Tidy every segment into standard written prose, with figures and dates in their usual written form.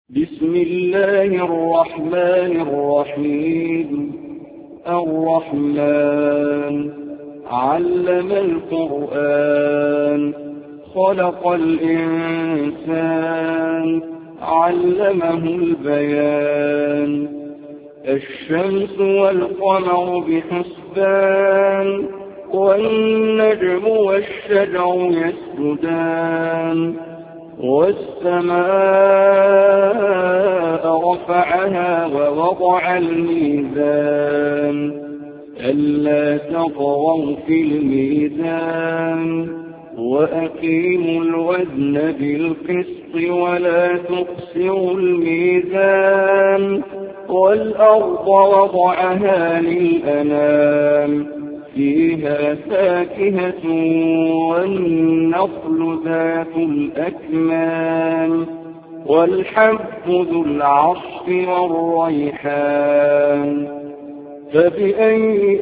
بسم الله الرحمن الرحيم. الرحمن علم القرآن، خلق الإنسان، علمه البيان. الشمس والقمر بحسبان، والنجم والشجر يسجدان. والسماء رفعها ووضع الميزان، ألا تطغوا في الميزان، وأقيموا الوزن بالقسط ولا تخسروا الميزان. والأرض وضعها للأنام، فيها فاكهة والنخل ذات الأكمام، والحب ذو العصف والريحان. فبأي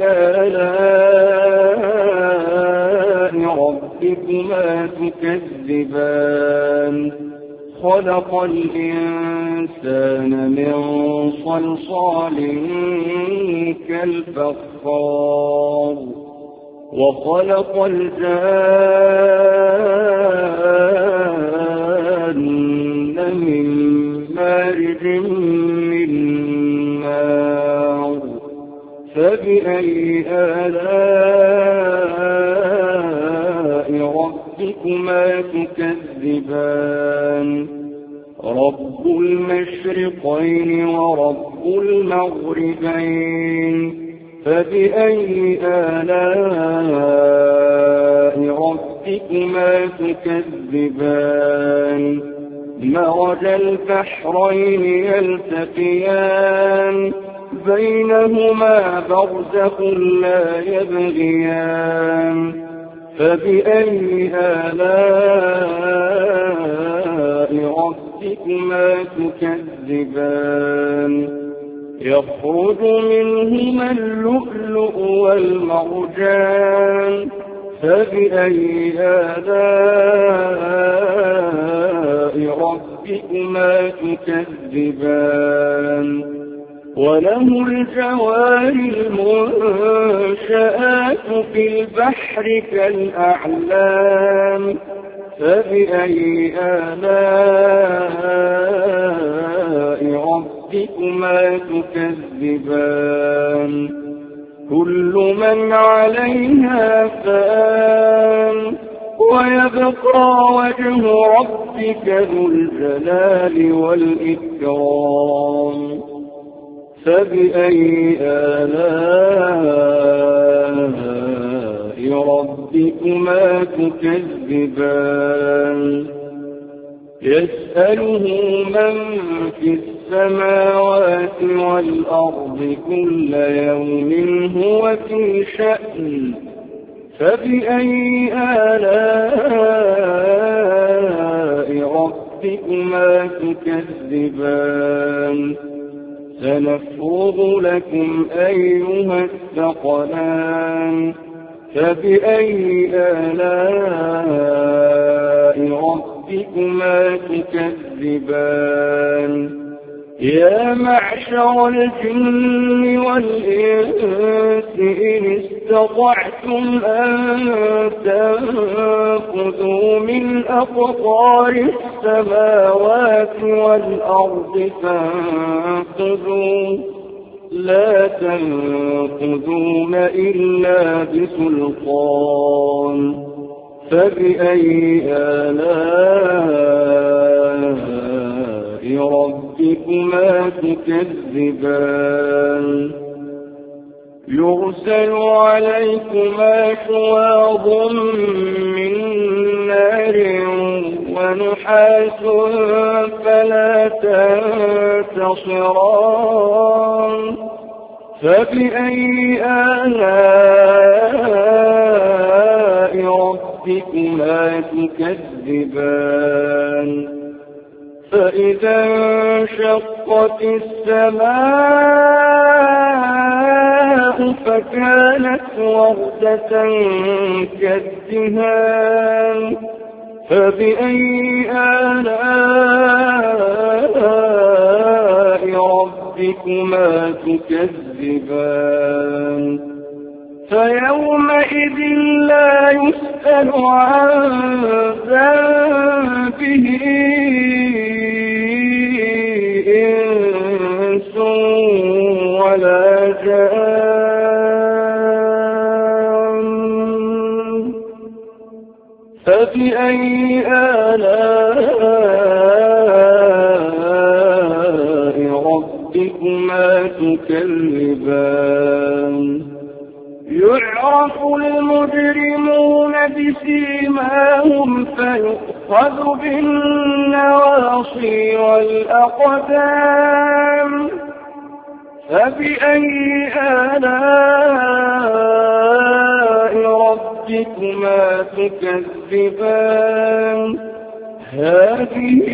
آلاء ربكما تكذبان؟ خلق الإنسان من صلصال كالفخار، وخلق الجان من مارج من نار. فبأي آلاء ربكما تكذبان؟ رب المشرقين ورب المغربين. فبأي آلاء ربكما تكذبان؟ مرج البحرين يلتقيان، بينهما برزخ لا يبغيان. فبأي آلاء ربكما تكذبان؟ يخرج منهما اللؤلؤ والمرجان. فبأي آلاء ربكما تكذبان؟ وله الجوار المنشآت في البحر كالأعلام. فبأي آلاء ربكما تكذبان؟ كل من عليها فان، ويبقى وجه ربك ذو الجلال والإكرام. فبأي آلاء ربكما تكذبان؟ يسأله من في السماوات والأرض كل يوم هو في شأن. فبأي آلاء ربكما تكذبان؟ سنفرغ لكم أيها الثقلان. فبأي آلاء ربكما تكذبان؟ يا معشر الجن والإنس إن استطعتم أن تنفذوا من أقطار السماوات والأرض فانفذوا، لا تنفذون إلا بسلطان. فبأي آلاء ربكما تكذبان؟ يرسل عليكما شواظ من نار ونحاس فلا تنتصران. فبأي آلاء ربكما تكذبان؟ فإذا انشقت السماء فكانت وردة كالدهان. فبأي آلاء ربكما تكذبان فيومئذ لا يسأل عن ذنبه إنس ولا جان فبأي آلاء ربكما تكذبان يعرف المجرمون بسيماهم فيؤخذ بالنواصي والأقدام فبأي آلاء ربكما تكذبان هذه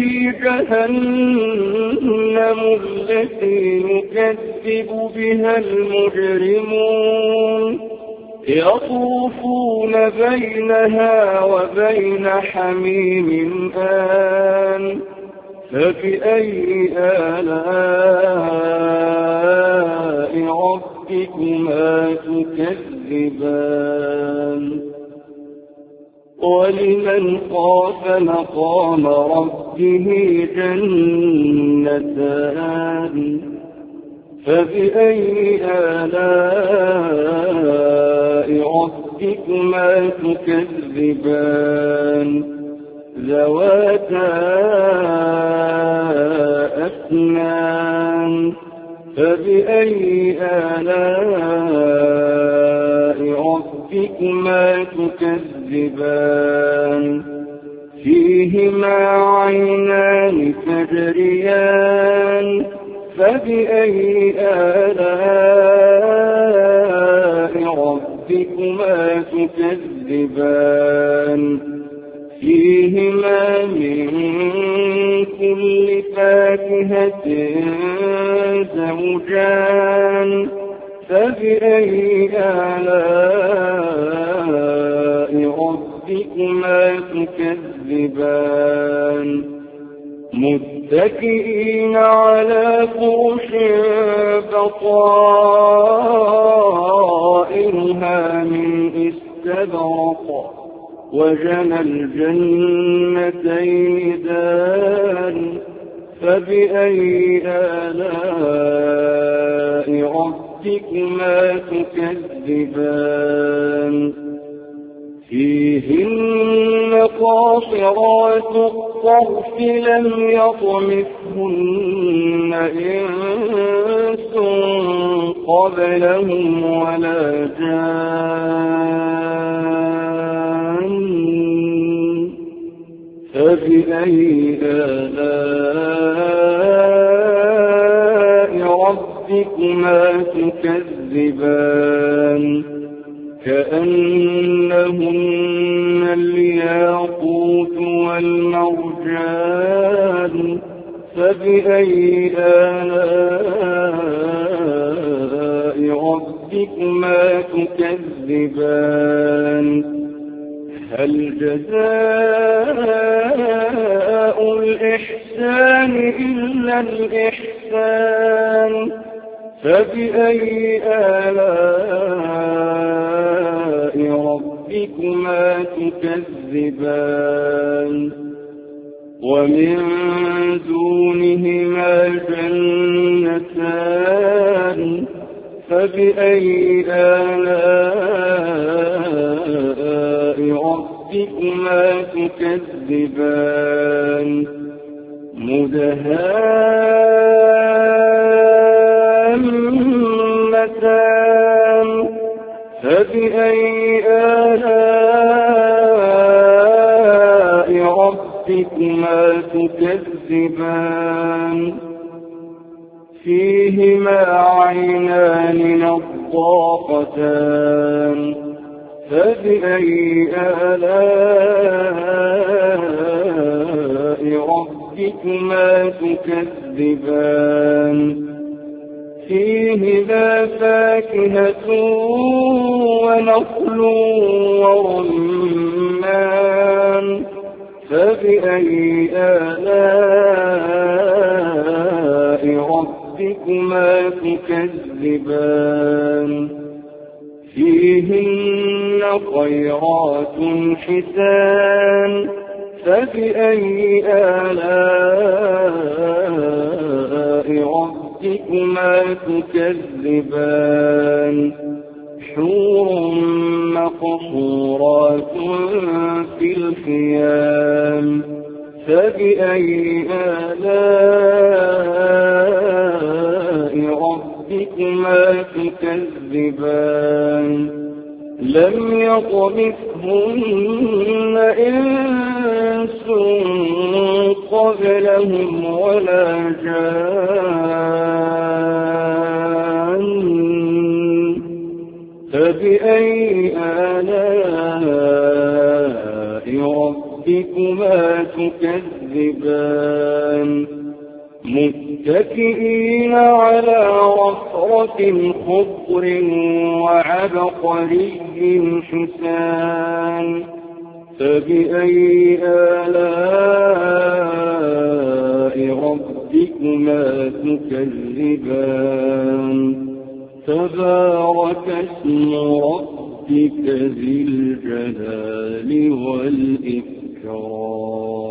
جهنم التي يكذب بها المجرمون يطوفون بينها وبين حميم آن فبأي آلاء ربكما تكذبان ولمن خاف مقام ربه جنتان فبأي آلاء ربكما تكذبان ذواتا أفنان فبأي آلاء ربكما تكذبان فيهما عينان تجريان فبأي آلاء ربكما تكذبان فيهما من كل فاكهة زوجان فبأي آلاء ربكما تكذبان متكئين على فرش بطائرها من استبرق وجنى الجنتين دان فبأي آلاء ربكما تكذبان فيهن قاصرات الطرف لم يطمثهن إنس قبلهم ولا جان فبأي آلاء ربكما تكذبان كأنهن الياقوت والمرجان فبأي آلاء ربكما تكذبان هل جزاء الإحسان إلا الإحسان فبأي آلاء ربكما تكذبان ومن دونهما جنتان فبأي آلاء ربكما تكذبان مدهامتان فبأي آلاء ربكما تكذبان فيهما عينان نضاختان فبأي آلاء ربكما تكذبان فيهما فاكهة ونخل ورمان فبأي آلاء ربكما ربكما تكذبان فيهن خيرات حسان فبأي آلاء ربكما تكذبان حور مقصورات في الخيام فبأي آلاء ربكما تكذبان لم يطمثهن إنس قبلهم ولا جان فبأي آلاء ربكما تكذبان متكئين على رفرف خضر وعبقري حسان فبأي آلاء ربكما تكذبان تبارك اسم ربك ذي الجلال والإكرام